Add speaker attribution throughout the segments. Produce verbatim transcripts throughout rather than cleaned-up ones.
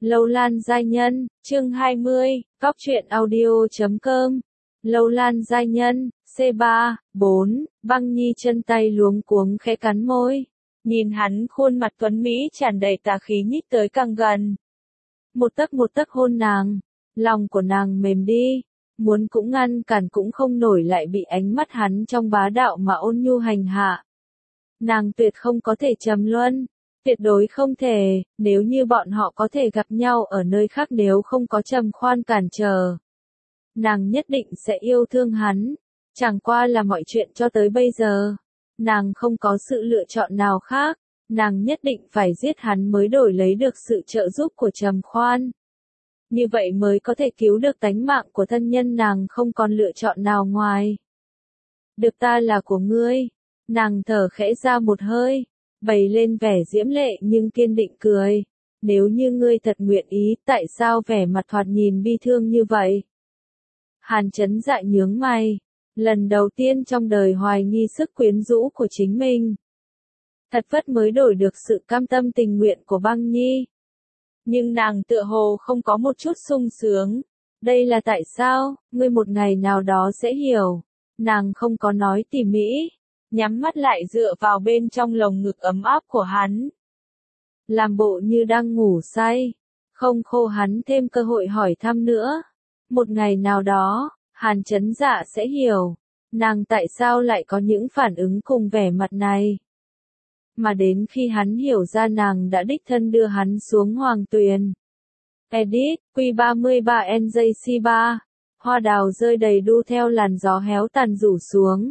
Speaker 1: Lâu Lan giai nhân, chương hai mươi, Cóc truyện audio chấm com. Lâu Lan giai nhân, C ba, bốn, Băng Nhi chân tay luống cuống khẽ cắn môi. Nhìn hắn khuôn mặt tuấn Mỹ tràn đầy tà khí nhích tới càng gần. Một tấc một tấc hôn nàng, lòng của nàng mềm đi, muốn cũng ngăn cản cũng không nổi lại bị ánh mắt hắn trong bá đạo mà ôn nhu hành hạ. Nàng tuyệt không có thể trầm luân. Tuyệt đối không thể, nếu như bọn họ có thể gặp nhau ở nơi khác nếu không có Trầm Khoan cản trở. Nàng nhất định sẽ yêu thương hắn, chẳng qua là mọi chuyện cho tới bây giờ. Nàng không có sự lựa chọn nào khác, nàng nhất định phải giết hắn mới đổi lấy được sự trợ giúp của Trầm Khoan. Như vậy mới có thể cứu được tánh mạng của thân nhân nàng không còn lựa chọn nào ngoài. Được ta là của ngươi, nàng thở khẽ ra một hơi. Bày lên vẻ diễm lệ nhưng kiên định cười. Nếu như ngươi thật nguyện ý, tại sao vẻ mặt thoạt nhìn bi thương như vậy? Hàn Chấn Dạ nhướng mày. Lần đầu tiên trong đời hoài nghi sức quyến rũ của chính mình. Thật vất mới đổi được sự cam tâm tình nguyện của Băng Nhi. Nhưng nàng tựa hồ không có một chút sung sướng. Đây là tại sao, ngươi một ngày nào đó sẽ hiểu. Nàng không có nói tỉ mỉ. Nhắm mắt lại dựa vào bên trong lồng ngực ấm áp của hắn. Làm bộ như đang ngủ say, không khô hắn thêm cơ hội hỏi thăm nữa. Một ngày nào đó, Hàn Chấn Dạ sẽ hiểu, nàng tại sao lại có những phản ứng cùng vẻ mặt này. Mà đến khi hắn hiểu ra nàng đã đích thân đưa hắn xuống hoàng tuyền. Edit, Q ba mươi ba N J C ba, hoa đào rơi đầy đu theo làn gió héo tàn rủ xuống.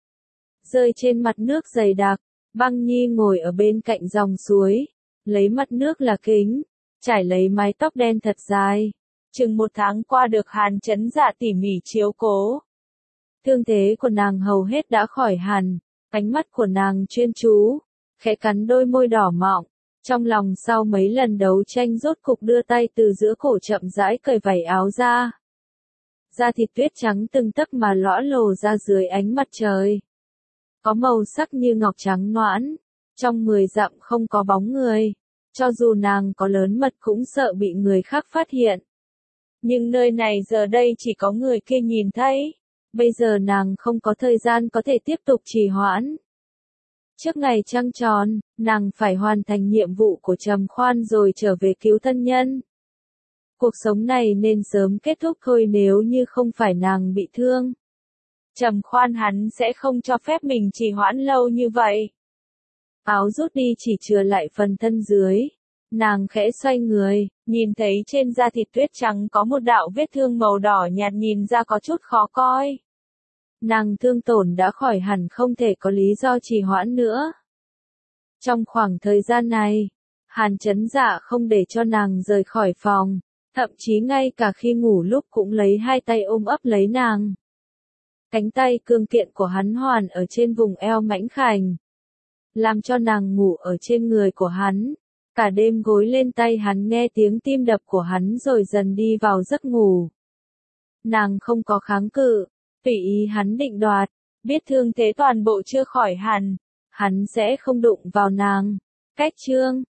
Speaker 1: Rơi trên mặt nước dày đặc, Băng Nhi ngồi ở bên cạnh dòng suối, lấy mặt nước là kính, trải lấy mái tóc đen thật dài. Chừng một tháng qua được Hàn Chấn Dạ tỉ mỉ chiếu cố. Thương thế của nàng hầu hết đã khỏi hẳn, ánh mắt của nàng chuyên chú, khẽ cắn đôi môi đỏ mọng, trong lòng sau mấy lần đấu tranh rốt cục đưa tay từ giữa cổ chậm rãi cởi vảy áo ra. Da thịt tuyết trắng từng tấc mà lõa lồ ra dưới ánh mặt trời. Có màu sắc như ngọc trắng noãn, trong mười dặm không có bóng người, cho dù nàng có lớn mật cũng sợ bị người khác phát hiện. Nhưng nơi này giờ đây chỉ có người kia nhìn thấy, bây giờ nàng không có thời gian có thể tiếp tục trì hoãn. Trước ngày trăng tròn, nàng phải hoàn thành nhiệm vụ của Trầm Khoan rồi trở về cứu thân nhân. Cuộc sống này nên sớm kết thúc thôi nếu như không phải nàng bị thương. Trầm Khoan hắn sẽ không cho phép mình trì hoãn lâu như vậy. Áo rút đi chỉ chừa lại phần thân dưới. Nàng khẽ xoay người, nhìn thấy trên da thịt tuyết trắng có một đạo vết thương màu đỏ nhạt nhìn ra có chút khó coi. Nàng thương tổn đã khỏi hẳn không thể có lý do trì hoãn nữa. Trong khoảng thời gian này, Hàn Chấn Dạ không để cho nàng rời khỏi phòng, thậm chí ngay cả khi ngủ lúc cũng lấy hai tay ôm ấp lấy nàng. Cánh tay cương kiện của hắn hoàn ở trên vùng eo mảnh khảnh, làm cho nàng ngủ ở trên người của hắn, cả đêm gối lên tay hắn nghe tiếng tim đập của hắn rồi dần đi vào giấc ngủ. Nàng không có kháng cự, tùy ý hắn định đoạt, biết thương thế toàn bộ chưa khỏi hẳn, hắn sẽ không đụng vào nàng. Cách chương